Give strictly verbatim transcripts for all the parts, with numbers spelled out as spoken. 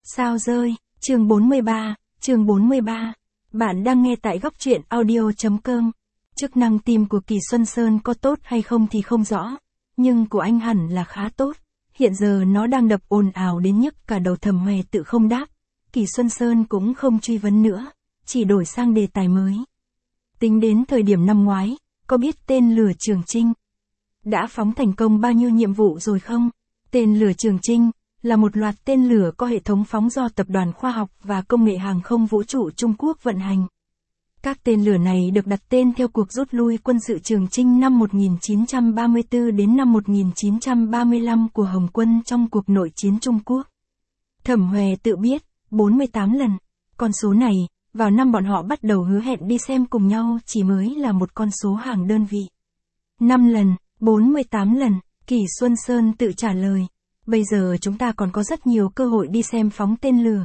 Sao rơi, chương bốn mươi ba, chương bốn mươi ba. Bạn đang nghe tại góc truyện audio chấm com. Chức năng tim của Kỳ Xuân Sơn có tốt hay không thì không rõ, nhưng của anh hẳn là khá tốt. Hiện giờ nó đang đập ồn ào đến nhức cả đầu. Thẩm Huệ tự không đáp. Kỳ Xuân Sơn cũng không truy vấn nữa, chỉ đổi sang đề tài mới. Tính đến thời điểm năm ngoái, có biết tên lửa Trường Chinh đã phóng thành công bao nhiêu nhiệm vụ rồi không? Tên lửa Trường Chinh là một loạt tên lửa có hệ thống phóng do Tập đoàn Khoa học và Công nghệ Hàng không Vũ trụ Trung Quốc vận hành. Các tên lửa này được đặt tên theo cuộc rút lui quân sự Trường Chinh năm một nghìn chín trăm ba mươi tư đến năm một nghìn chín trăm ba mươi lăm của Hồng quân trong cuộc nội chiến Trung Quốc. Thẩm Huệ tự biết, bốn mươi tám lần. Con số này, vào năm bọn họ bắt đầu hứa hẹn đi xem cùng nhau chỉ mới là một con số hàng đơn vị. năm lần, bốn mươi tám lần, Kỳ Xuân Sơn tự trả lời. Bây giờ chúng ta còn có rất nhiều cơ hội đi xem phóng tên lửa.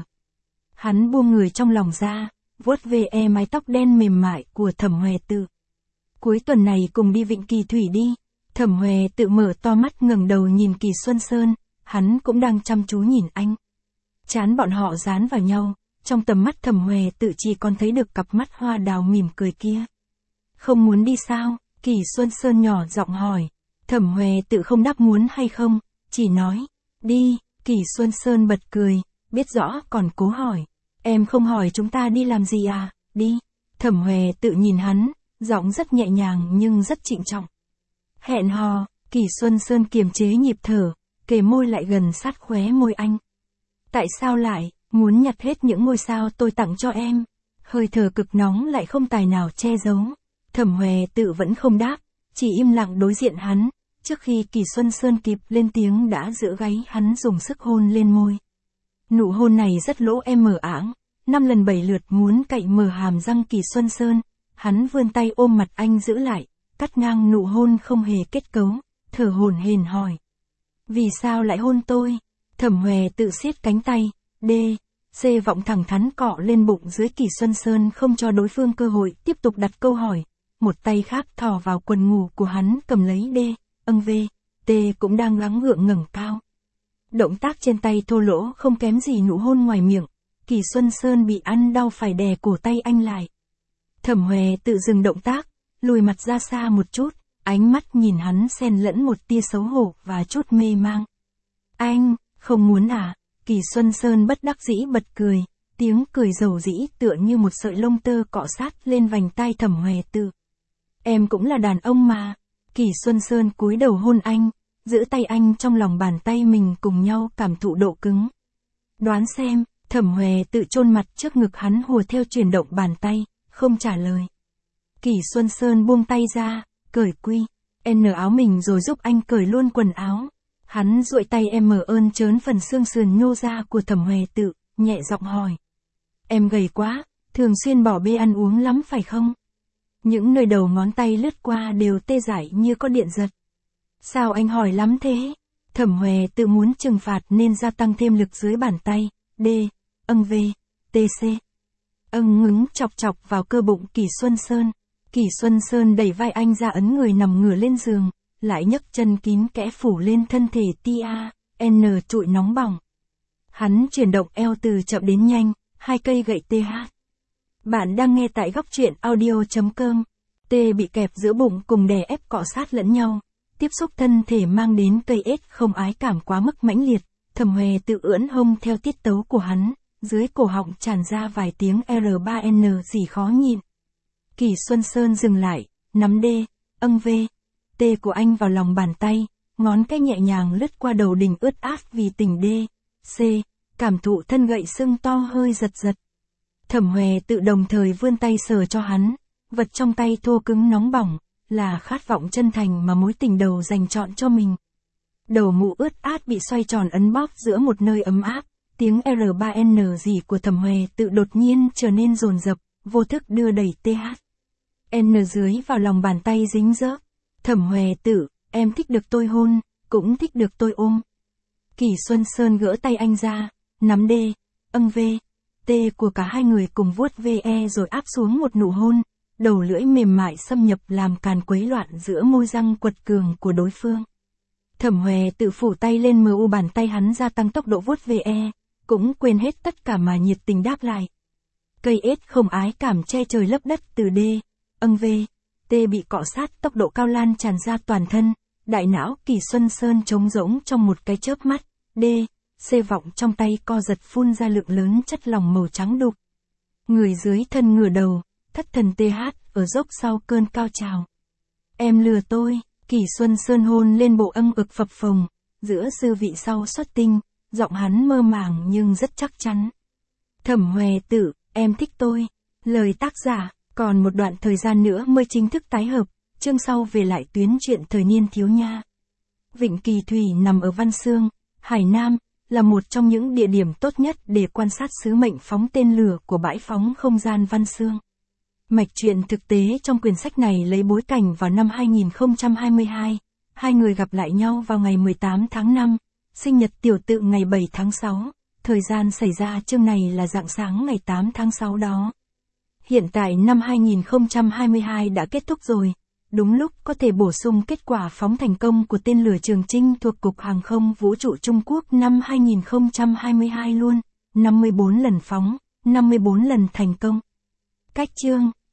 Hắn buông người trong lòng ra, vuốt ve mái tóc đen mềm mại của Thẩm Huệ tự. Cuối tuần này cùng đi Vịnh Kỳ Thủy đi. Thẩm Huệ tự mở to mắt ngẩng đầu nhìn Kỳ Xuân Sơn, hắn cũng đang chăm chú nhìn anh. Trán bọn họ dán vào nhau, trong tầm mắt Thẩm Huệ tự chỉ còn thấy được cặp mắt hoa đào mỉm cười kia. Không muốn đi sao? Kỳ Xuân Sơn nhỏ giọng hỏi. Thẩm Huệ tự không đáp muốn hay không, chỉ nói, đi. Kỳ Xuân Sơn bật cười, biết rõ còn cố hỏi. Em không hỏi chúng ta đi làm gì à, đi. Thẩm Huệ tự nhìn hắn, giọng rất nhẹ nhàng nhưng rất trịnh trọng. Hẹn hò. Kỳ Xuân Sơn kiềm chế nhịp thở, kề môi lại gần sát khóe môi anh. Tại sao lại, muốn nhặt hết những ngôi sao tôi tặng cho em? Hơi thở cực nóng lại không tài nào che giấu. Thẩm Huệ tự vẫn không đáp, chỉ im lặng đối diện hắn. Trước khi Kỳ Xuân Sơn kịp lên tiếng đã giữ gáy hắn dùng sức hôn lên môi. Nụ hôn này rất lỗ em mờ ảng, năm lần bảy lượt muốn cạy mở hàm răng Kỳ Xuân Sơn. Hắn vươn tay ôm mặt anh giữ lại, cắt ngang nụ hôn không hề kết cấu, thở hổn hển hỏi. Vì sao lại hôn tôi? Thẩm Huệ tự siết cánh tay, D, C vọng thẳng thắn cọ lên bụng dưới Kỳ Xuân Sơn không cho đối phương cơ hội tiếp tục đặt câu hỏi. Một tay khác thò vào quần ngủ của hắn cầm lấy D, âng V, T cũng đang gắng gượng ngẩng cao. Động tác trên tay thô lỗ không kém gì nụ hôn ngoài miệng. Kỳ Xuân Sơn bị ăn đau phải đè cổ tay anh lại. Thẩm Huệ tự dừng động tác, lùi mặt ra xa một chút, ánh mắt nhìn hắn xen lẫn một tia xấu hổ và chút mê mang. Anh, không muốn à? Kỳ Xuân Sơn bất đắc dĩ bật cười, tiếng cười dầu dĩ tựa như một sợi lông tơ cọ sát lên vành tai Thẩm Huệ tự. Em cũng là đàn ông mà. Kỳ Xuân Sơn cúi đầu hôn anh, giữ tay anh trong lòng bàn tay mình cùng nhau cảm thụ độ cứng. Đoán xem. Thẩm Huệ tự chôn mặt trước ngực hắn hùa theo chuyển động bàn tay, không trả lời. Kỳ Xuân Sơn buông tay ra, cởi quy, N áo mình rồi giúp anh cởi luôn quần áo. Hắn duỗi tay em mở ơn trớn phần xương sườn nhô ra của Thẩm Huệ tự, nhẹ giọng hỏi. Em gầy quá, thường xuyên bỏ bê ăn uống lắm phải không? Những nơi đầu ngón tay lướt qua đều tê dại như có điện giật. Sao anh hỏi lắm thế? Thẩm Huệ tự muốn trừng phạt nên gia tăng thêm lực dưới bàn tay, D, âng V, T C. Âng ngứng chọc chọc vào cơ bụng Kỳ Xuân Sơn. Kỳ Xuân Sơn đẩy vai anh ra ấn người nằm ngửa lên giường, lại nhấc chân kín kẽ phủ lên thân thể tia, N trụi nóng bỏng. Hắn chuyển động eo từ chậm đến nhanh, hai cây gậy T H. Bạn đang nghe tại góc truyện audio chấm com. T bị kẹp giữa bụng cùng đè ép cọ sát lẫn nhau. Tiếp xúc thân thể mang đến cây ết không ái cảm quá mức mãnh liệt. Thẩm Huệ tự ưỡn hông theo tiết tấu của hắn, dưới cổ họng tràn ra vài tiếng R ba N gì khó nhịn. Kỳ Xuân Sơn dừng lại, nắm D, âng V, T của anh vào lòng bàn tay, ngón cái nhẹ nhàng lướt qua đầu đỉnh ướt át vì tỉnh D, C, cảm thụ thân gậy sưng to hơi giật giật. Thẩm Huệ tự đồng thời vươn tay sờ cho hắn, vật trong tay thô cứng nóng bỏng, là khát vọng chân thành mà mối tình đầu dành chọn cho mình. Đầu mụ ướt át bị xoay tròn ấn bóp giữa một nơi ấm áp, tiếng R ba N gì của Thẩm Huệ tự đột nhiên trở nên dồn dập, vô thức đưa đẩy T H. N dưới vào lòng bàn tay dính dớp. Thẩm Huệ tự, em thích được tôi hôn, cũng thích được tôi ôm. Kỳ Xuân Sơn gỡ tay anh ra, nắm D, âng V, T của cả hai người cùng vuốt ve rồi áp xuống một nụ hôn, đầu lưỡi mềm mại xâm nhập làm càn quấy loạn giữa môi răng quật cường của đối phương. Thẩm Huệ tự phủ tay lên mờ u bàn tay hắn gia tăng tốc độ vuốt ve, cũng quên hết tất cả mà nhiệt tình đáp lại. Cây ết không ái cảm che trời lấp đất từ D, âng V, T bị cọ sát tốc độ cao lan tràn ra toàn thân, đại não Kỳ Xuân Sơn trống rỗng trong một cái chớp mắt, D, C vọng trong tay co giật phun ra lượng lớn chất lỏng màu trắng đục. Người dưới thân ngửa đầu, thất thần tê hát, ở dốc sau cơn cao trào. Em lừa tôi, Kỳ Xuân Sơn hôn lên bộ âng ực phập phồng, giữa dư vị sau xuất tinh, giọng hắn mơ màng nhưng rất chắc chắn. Thẩm Hòe Tử, em thích tôi. Lời tác giả, còn một đoạn thời gian nữa mới chính thức tái hợp, chương sau về lại tuyến truyện thời niên thiếu nha. Vịnh Kỳ Thủy nằm ở Văn Xương, Hải Nam, là một trong những địa điểm tốt nhất để quan sát sứ mệnh phóng tên lửa của bãi phóng không gian Văn Xương. Mạch truyện thực tế trong quyển sách này lấy bối cảnh vào năm hai nghìn không trăm hai mươi hai, hai người gặp lại nhau vào ngày mười tám tháng năm, sinh nhật tiểu tự ngày bảy tháng sáu, thời gian xảy ra chương này là rạng sáng ngày tám tháng sáu đó. Hiện tại năm hai nghìn không trăm hai mươi hai đã kết thúc rồi, đúng lúc có thể bổ sung kết quả phóng thành công của tên lửa Trường Chinh thuộc Cục Hàng không Vũ trụ Trung Quốc năm hai nghìn không trăm hai mươi hai luôn, năm mươi bốn lần phóng, năm mươi bốn lần thành công. Cách chương